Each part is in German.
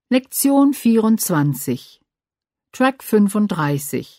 Lektion 24 Track 35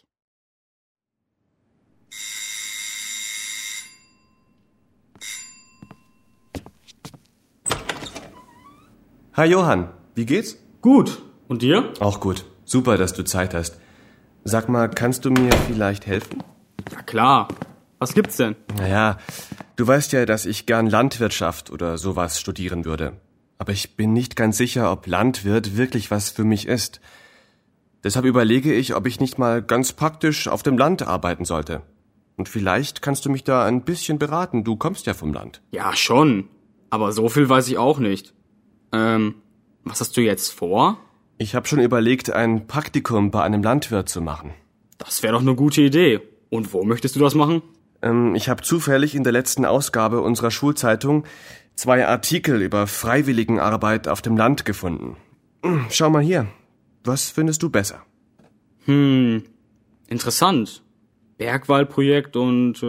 Hi Johann, wie geht's? Gut. Und dir? Auch gut. Super, dass du Zeit hast. Sag mal, kannst du mir vielleicht helfen? Ja klar. Was gibt's denn? Naja, du weißt ja, dass ich gern Landwirtschaft oder sowas studieren würde. Aber ich bin nicht ganz sicher, ob Landwirt wirklich was für mich ist. Deshalb überlege ich, ob ich nicht mal ganz praktisch auf dem Land arbeiten sollte. Und vielleicht kannst du mich da ein bisschen beraten. Du kommst ja vom Land. Ja, schon. Aber so viel weiß ich auch nicht. Was hast du jetzt vor? Ich habe schon überlegt, ein Praktikum bei einem Landwirt zu machen. Das wäre doch eine gute Idee. Und wo möchtest du das machen? Ich habe zufällig in der letzten Ausgabe unserer Schulzeitung 2 Artikel über Freiwilligenarbeit auf dem Land gefunden. Schau mal hier. Was findest du besser? Interessant. Bergwaldprojekt und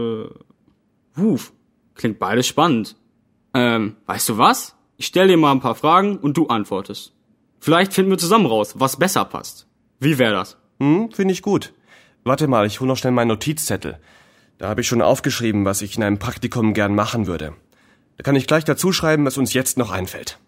klingt beides spannend. Weißt du was? Ich stell dir mal ein paar Fragen und du antwortest. Vielleicht finden wir zusammen raus, was besser passt. Wie wäre das? Finde ich gut. Warte mal, ich hole noch schnell meinen Notizzettel. Da habe ich schon aufgeschrieben, was ich in einem Praktikum gern machen würde. Da kann ich gleich dazu schreiben, was uns jetzt noch einfällt.